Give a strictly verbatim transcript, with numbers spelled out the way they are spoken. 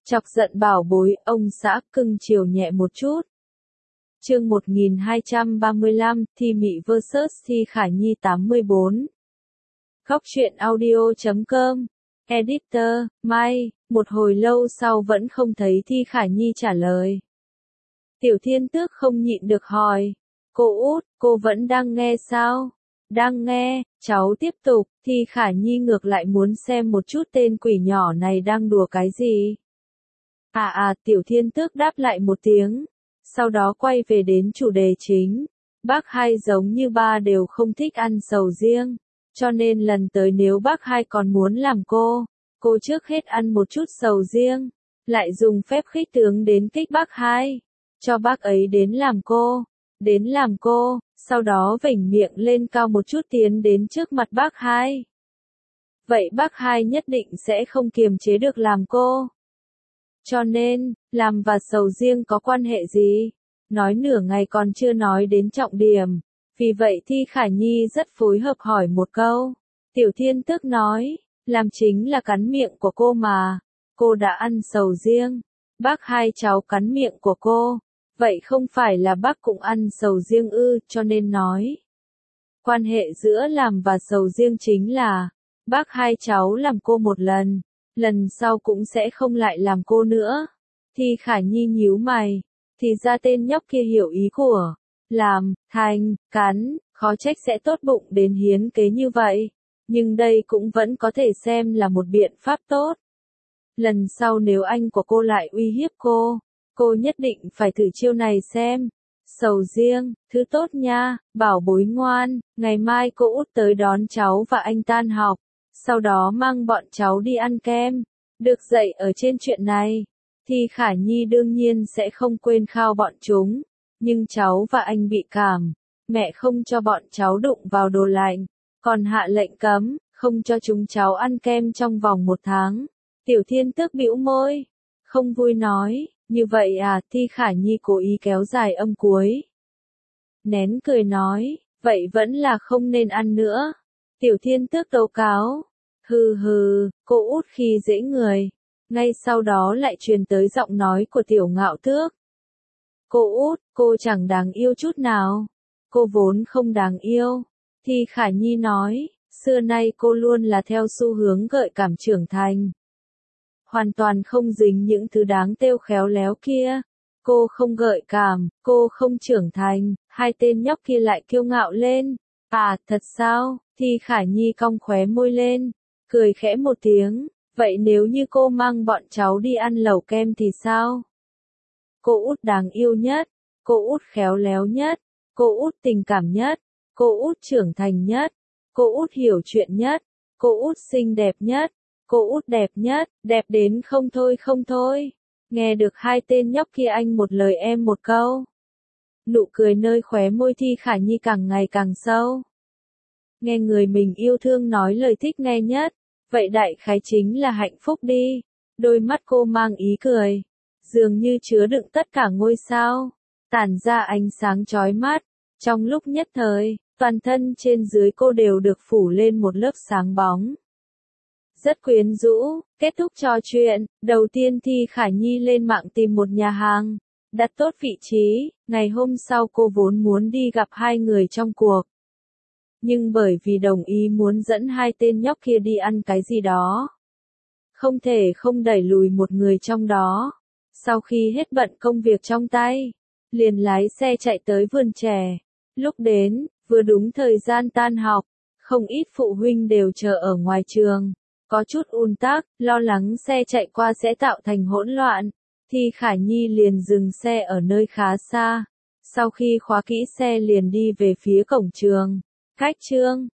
Chọc giận bảo bối, ông xã cưng chiều nhẹ một chút. Chương một nghìn hai trăm ba mươi lăm, Thi Mị versus Thi Khả Nhi tám mươi bốn. Góc truyện audio chấm com. Editor, Mai, một hồi lâu sau vẫn không thấy Thi Khả Nhi trả lời. Tiểu Thiên Tước không nhịn được hỏi. Cô út, cô vẫn đang nghe sao? Đang nghe, cháu tiếp tục. Thi Khả Nhi ngược lại muốn xem một chút tên quỷ nhỏ này đang đùa cái gì. À à, Tiểu Thiên Tước đáp lại một tiếng. Sau đó quay về đến chủ đề chính. Bác hai giống như ba đều không thích ăn sầu riêng. Cho nên lần tới nếu bác hai còn muốn làm cô, cô trước hết ăn một chút sầu riêng. Lại dùng phép khích tướng đến kích bác hai. Cho bác ấy đến làm cô. Đến làm cô, sau đó vểnh miệng lên cao một chút tiến đến trước mặt bác hai. Vậy bác hai nhất định sẽ không kiềm chế được làm cô. Cho nên, làm và sầu riêng có quan hệ gì? Nói nửa ngày còn chưa nói đến trọng điểm. Vì vậy Thi Khả Nhi rất phối hợp hỏi một câu. Tiểu Thiên Tước nói, làm chính là cắn miệng của cô mà. Cô đã ăn sầu riêng. Bác hai cháu cắn miệng của cô. Vậy không phải là bác cũng ăn sầu riêng ư, cho nên nói. Quan hệ giữa làm và sầu riêng chính là, bác hai cháu làm cô một lần, lần sau cũng sẽ không lại làm cô nữa. Thi Khả Nhi nhíu mày, thì ra tên nhóc kia hiểu ý của, làm, thành, cắn, khó trách sẽ tốt bụng đến hiến kế như vậy. Nhưng đây cũng vẫn có thể xem là một biện pháp tốt. Lần sau nếu anh của cô lại uy hiếp cô, cô nhất định phải thử chiêu này xem. Sầu riêng, thứ tốt nha, bảo bối ngoan, ngày mai cô út tới đón cháu và anh tan học, sau đó mang bọn cháu đi ăn kem. Được dạy ở trên chuyện này, thì Khả Nhi đương nhiên sẽ không quên khao bọn chúng, nhưng cháu và anh bị cảm, mẹ không cho bọn cháu đụng vào đồ lạnh, còn hạ lệnh cấm, không cho chúng cháu ăn kem trong vòng một tháng. Tiểu Thiên Tước bĩu môi, không vui nói. Như vậy à, Thi Khả Nhi cố ý kéo dài âm cuối. Nén cười nói, vậy vẫn là không nên ăn nữa. Tiểu Thiên Tước tố cáo. Hừ hừ, cô út khi dễ người. Ngay sau đó lại truyền tới giọng nói của Tiểu Ngạo Tước. Cô út, cô chẳng đáng yêu chút nào. Cô vốn không đáng yêu. Thi Khả Nhi nói, xưa nay cô luôn là theo xu hướng gợi cảm trưởng thành. Hoàn toàn không dính những thứ đáng trêu khéo léo kia. Cô không gợi cảm, cô không trưởng thành, hai tên nhóc kia lại kiêu ngạo lên. À, thật sao? Thi Khả Nhi cong khóe môi lên, cười khẽ một tiếng. Vậy nếu như cô mang bọn cháu đi ăn lẩu kem thì sao? Cô út đáng yêu nhất, cô út khéo léo nhất, cô út tình cảm nhất, cô út trưởng thành nhất, cô út hiểu chuyện nhất, cô út xinh đẹp nhất. Cô út đẹp nhất, đẹp đến không thôi không thôi. Nghe được hai tên nhóc kia anh một lời em một câu. Nụ cười nơi khóe môi Thi Khả Nhi càng ngày càng sâu. Nghe người mình yêu thương nói lời thích nghe nhất, vậy đại khái chính là hạnh phúc đi. Đôi mắt cô mang ý cười, dường như chứa đựng tất cả ngôi sao, tản ra ánh sáng chói mắt. Trong lúc nhất thời, toàn thân trên dưới cô đều được phủ lên một lớp sáng bóng. Rất quyến rũ. Kết thúc trò chuyện, đầu tiên Thi Khả Nhi lên mạng tìm một nhà hàng, đặt tốt vị trí. Ngày hôm sau cô vốn muốn đi gặp hai người trong cuộc. Nhưng bởi vì đồng ý muốn dẫn hai tên nhóc kia đi ăn cái gì đó, không thể không đẩy lùi một người trong đó. Sau khi hết bận công việc trong tay, liền lái xe chạy tới vườn trẻ. Lúc đến, vừa đúng thời gian tan học, không ít phụ huynh đều chờ ở ngoài trường. Có chút ùn tắc, lo lắng xe chạy qua sẽ tạo thành hỗn loạn. Thi Khả Nhi liền dừng xe ở nơi khá xa. Sau khi khóa kỹ xe liền đi về phía cổng trường. Cách chương